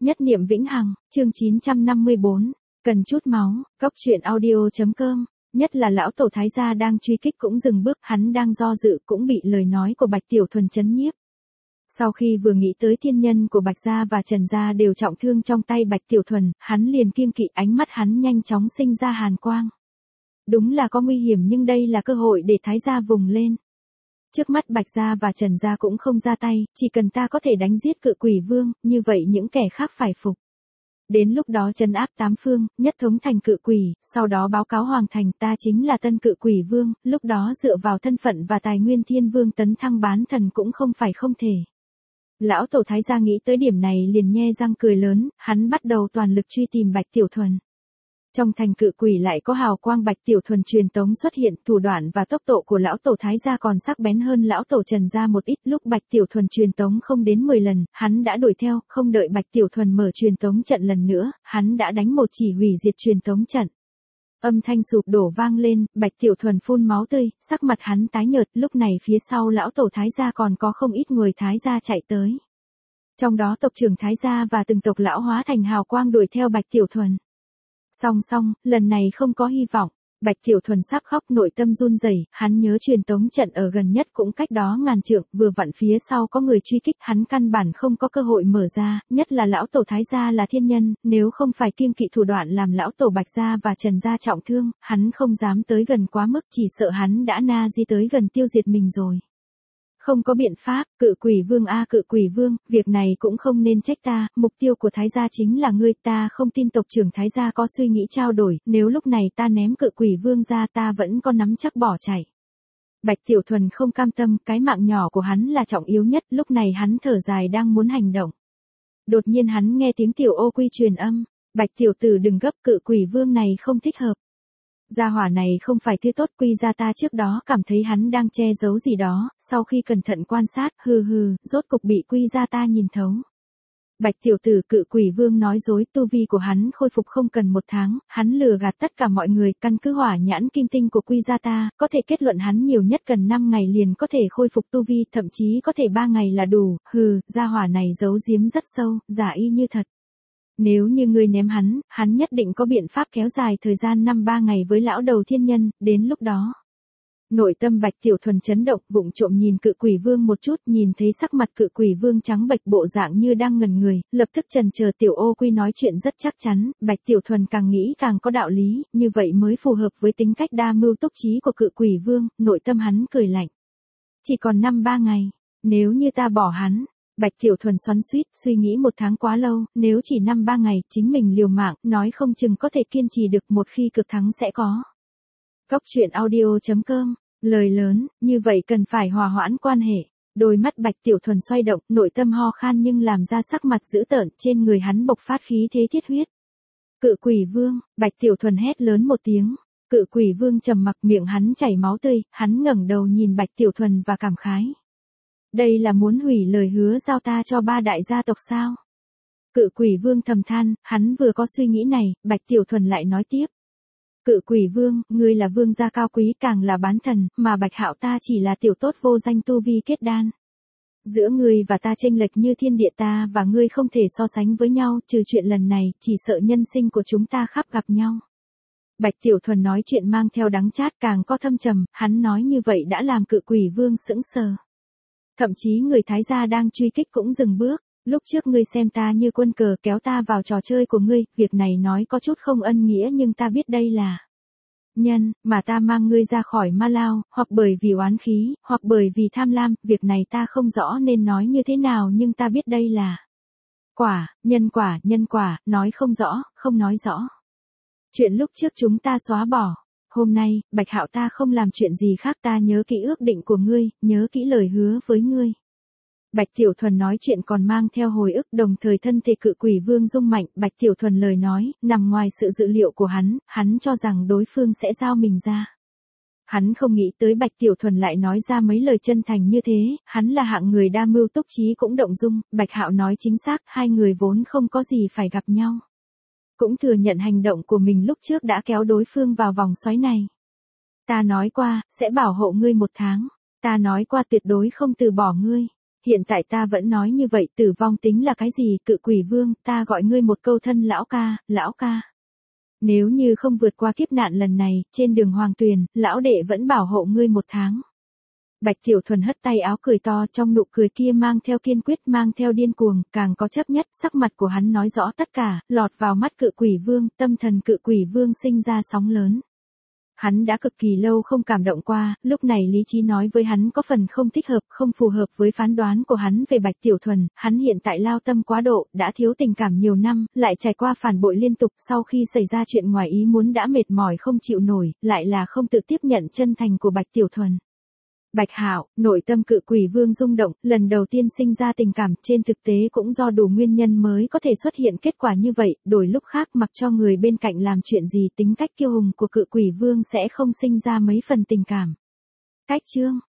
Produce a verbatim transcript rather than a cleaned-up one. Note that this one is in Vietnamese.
Nhất niệm vĩnh hằng, chương chín trăm năm mươi bốn, cần chút máu, cóc truyện audio.com, nhất là lão tổ thái gia đang truy kích cũng dừng bước, hắn đang do dự cũng bị lời nói của Bạch Tiểu Thuần chấn nhiếp. Sau khi vừa nghĩ tới thiên nhân của Bạch gia và Trần gia đều trọng thương trong tay Bạch Tiểu Thuần, hắn liền kiêng kỵ, ánh mắt hắn nhanh chóng sinh ra hàn quang. Đúng là có nguy hiểm nhưng đây là cơ hội để thái gia vùng lên. Trước mắt Bạch gia và Trần gia cũng không ra tay, chỉ cần ta có thể đánh giết Cự Quỷ Vương, như vậy những kẻ khác phải phục. Đến lúc đó trấn áp tám phương, nhất thống thành Cự Quỷ, sau đó báo cáo hoàng thành ta chính là tân Cự Quỷ Vương, lúc đó dựa vào thân phận và tài nguyên Thiên Vương tấn thăng bán thần cũng không phải không thể. Lão tổ thái gia nghĩ tới điểm này liền nhe răng cười lớn, hắn bắt đầu toàn lực truy tìm Bạch Tiểu Thuần. Trong thành Cự Quỷ lại có hào quang Bạch Tiểu Thuần truyền tống xuất hiện, thủ đoạn và tốc độ của lão tổ thái gia còn sắc bén hơn lão tổ Trần gia một ít, lúc Bạch Tiểu Thuần truyền tống không đến mười lần, hắn đã đuổi theo, không đợi Bạch Tiểu Thuần mở truyền tống trận lần nữa, hắn đã đánh một chỉ hủy diệt truyền tống trận. Âm thanh sụp đổ vang lên, Bạch Tiểu Thuần phun máu tươi, sắc mặt hắn tái nhợt, lúc này phía sau lão tổ thái gia còn có không ít người thái gia chạy tới. Trong đó tộc trưởng thái gia và từng tộc lão hóa thành hào quang đuổi theo Bạch Tiểu Thuần. Song song, lần này không có hy vọng, Bạch Tiểu Thuần sắp khóc, nội tâm run rẩy, hắn nhớ truyền tống trận ở gần nhất cũng cách đó ngàn trượng, vừa vặn phía sau có người truy kích, hắn căn bản không có cơ hội mở ra, nhất là lão tổ thái gia là thiên nhân, nếu không phải kiêng kỵ thủ đoạn làm lão tổ Bạch gia và Trần gia trọng thương, hắn không dám tới gần quá mức, chỉ sợ hắn đã na di tới gần tiêu diệt mình rồi. Không có biện pháp, Cự Quỷ Vương a Cự Quỷ Vương, việc này cũng không nên trách ta, mục tiêu của thái gia chính là ngươi, ta không tin tộc trưởng thái gia có suy nghĩ trao đổi, nếu lúc này ta ném Cự Quỷ Vương ra ta vẫn có nắm chắc bỏ chạy. Bạch Tiểu Thuần không cam tâm, cái mạng nhỏ của hắn là trọng yếu nhất, lúc này hắn thở dài đang muốn hành động. Đột nhiên hắn nghe tiếng Tiểu Ô Quy truyền âm, Bạch tiểu tử đừng gấp, Cự Quỷ Vương này không thích hợp. Gia hỏa này không phải thứ tốt, quy ra ta trước đó cảm thấy hắn đang che giấu gì đó, sau khi cẩn thận quan sát, hừ hừ, rốt cục bị quy ra ta nhìn thấu. Bạch tiểu tử, Cự Quỷ Vương nói dối, tu vi của hắn khôi phục không cần một tháng, hắn lừa gạt tất cả mọi người, căn cứ hỏa nhãn kim tinh của quy ra ta, có thể kết luận hắn nhiều nhất cần năm ngày liền có thể khôi phục tu vi, thậm chí có thể ba ngày là đủ, hừ, gia hỏa này giấu giếm rất sâu, giả y như thật. Nếu như ngươi ném hắn, hắn nhất định có biện pháp kéo dài thời gian năm ba ngày với lão đầu thiên nhân, đến lúc đó. Nội tâm Bạch Tiểu Thuần chấn động, vụng trộm nhìn Cự Quỷ Vương một chút, nhìn thấy sắc mặt Cự Quỷ Vương trắng bệch bộ dạng như đang ngẩn người, lập tức chần chờ. Tiểu Ô Quy nói chuyện rất chắc chắn, Bạch Tiểu Thuần càng nghĩ càng có đạo lý, như vậy mới phù hợp với tính cách đa mưu túc trí của Cự Quỷ Vương, nội tâm hắn cười lạnh. Chỉ còn năm ba ngày, nếu như ta bỏ hắn. Bạch Tiểu Thuần xoắn xuýt, suy nghĩ một tháng quá lâu, nếu chỉ năm ba ngày, chính mình liều mạng, nói không chừng có thể kiên trì được, một khi cực thắng sẽ có. Cóc truyện audio.com, lời lớn, như vậy cần phải hòa hoãn quan hệ. Đôi mắt Bạch Tiểu Thuần xoay động, nội tâm ho khan nhưng làm ra sắc mặt dữ tợn, trên người hắn bộc phát khí thế thiết huyết. Cự Quỷ Vương, Bạch Tiểu Thuần hét lớn một tiếng. Cự Quỷ Vương trầm mặc, miệng hắn chảy máu tươi, hắn ngẩng đầu nhìn Bạch Tiểu Thuần và cảm khái. Đây là muốn hủy lời hứa giao ta cho ba đại gia tộc sao? Cự Quỷ Vương thầm than, hắn vừa có suy nghĩ này, Bạch Tiểu Thuần lại nói tiếp. Cự Quỷ Vương, ngươi là vương gia cao quý, càng là bán thần, mà Bạch Hạo ta chỉ là tiểu tốt vô danh tu vi kết đan. Giữa ngươi và ta chênh lệch như thiên địa, ta và ngươi không thể so sánh với nhau, trừ chuyện lần này, chỉ sợ nhân sinh của chúng ta khắp gặp nhau. Bạch Tiểu Thuần nói chuyện mang theo đắng chát, càng có thâm trầm, hắn nói như vậy đã làm Cự Quỷ Vương sững sờ. Thậm chí người thái gia đang truy kích cũng dừng bước, lúc trước ngươi xem ta như quân cờ kéo ta vào trò chơi của ngươi, việc này nói có chút không ân nghĩa nhưng ta biết đây là nhân, mà ta mang ngươi ra khỏi Ma Lao, hoặc bởi vì oán khí, hoặc bởi vì tham lam, việc này ta không rõ nên nói như thế nào nhưng ta biết đây là quả, nhân quả, nhân quả, nói không rõ, không nói rõ. Chuyện lúc trước chúng ta xóa bỏ. Hôm nay, Bạch Hạo ta không làm chuyện gì khác, ta nhớ kỹ ước định của ngươi, nhớ kỹ lời hứa với ngươi. Bạch Tiểu Thuần nói chuyện còn mang theo hồi ức, đồng thời thân thể Cự Quỷ Vương rung mạnh, Bạch Tiểu Thuần lời nói, nằm ngoài sự dự liệu của hắn, hắn cho rằng đối phương sẽ giao mình ra. Hắn không nghĩ tới Bạch Tiểu Thuần lại nói ra mấy lời chân thành như thế, hắn là hạng người đa mưu túc trí cũng động dung, Bạch Hạo nói chính xác, hai người vốn không có gì phải gặp nhau. Cũng thừa nhận hành động của mình lúc trước đã kéo đối phương vào vòng xoáy này. Ta nói qua, sẽ bảo hộ ngươi một tháng. Ta nói qua tuyệt đối không từ bỏ ngươi. hiện tại ta vẫn nói như vậy, tử vong tính là cái gì, Cự Quỷ Vương, ta gọi ngươi một câu thân lão ca, lão ca. Nếu như không vượt qua kiếp nạn lần này, trên đường Hoàng Tuyền, lão đệ vẫn bảo hộ ngươi một tháng. Bạch Tiểu Thuần hất tay áo cười to, trong nụ cười kia mang theo kiên quyết, mang theo điên cuồng, càng có chấp nhất, sắc mặt của hắn nói rõ tất cả, lọt vào mắt Cự Quỷ Vương, tâm thần Cự Quỷ Vương sinh ra sóng lớn. Hắn đã cực kỳ lâu không cảm động qua, lúc này lý trí nói với hắn có phần không thích hợp, không phù hợp với phán đoán của hắn về Bạch Tiểu Thuần, hắn hiện tại lao tâm quá độ, đã thiếu tình cảm nhiều năm, lại trải qua phản bội liên tục, sau khi xảy ra chuyện ngoài ý muốn đã mệt mỏi không chịu nổi, lại là không tự tiếp nhận chân thành của Bạch Tiểu Thuần. Bạch Hạo, nội tâm Cự Quỷ Vương rung động, lần đầu tiên sinh ra tình cảm, trên thực tế cũng do đủ nguyên nhân mới có thể xuất hiện kết quả như vậy, đổi lúc khác mặc cho người bên cạnh làm chuyện gì, tính cách kiêu hùng của Cự Quỷ Vương sẽ không sinh ra mấy phần tình cảm. Cách chương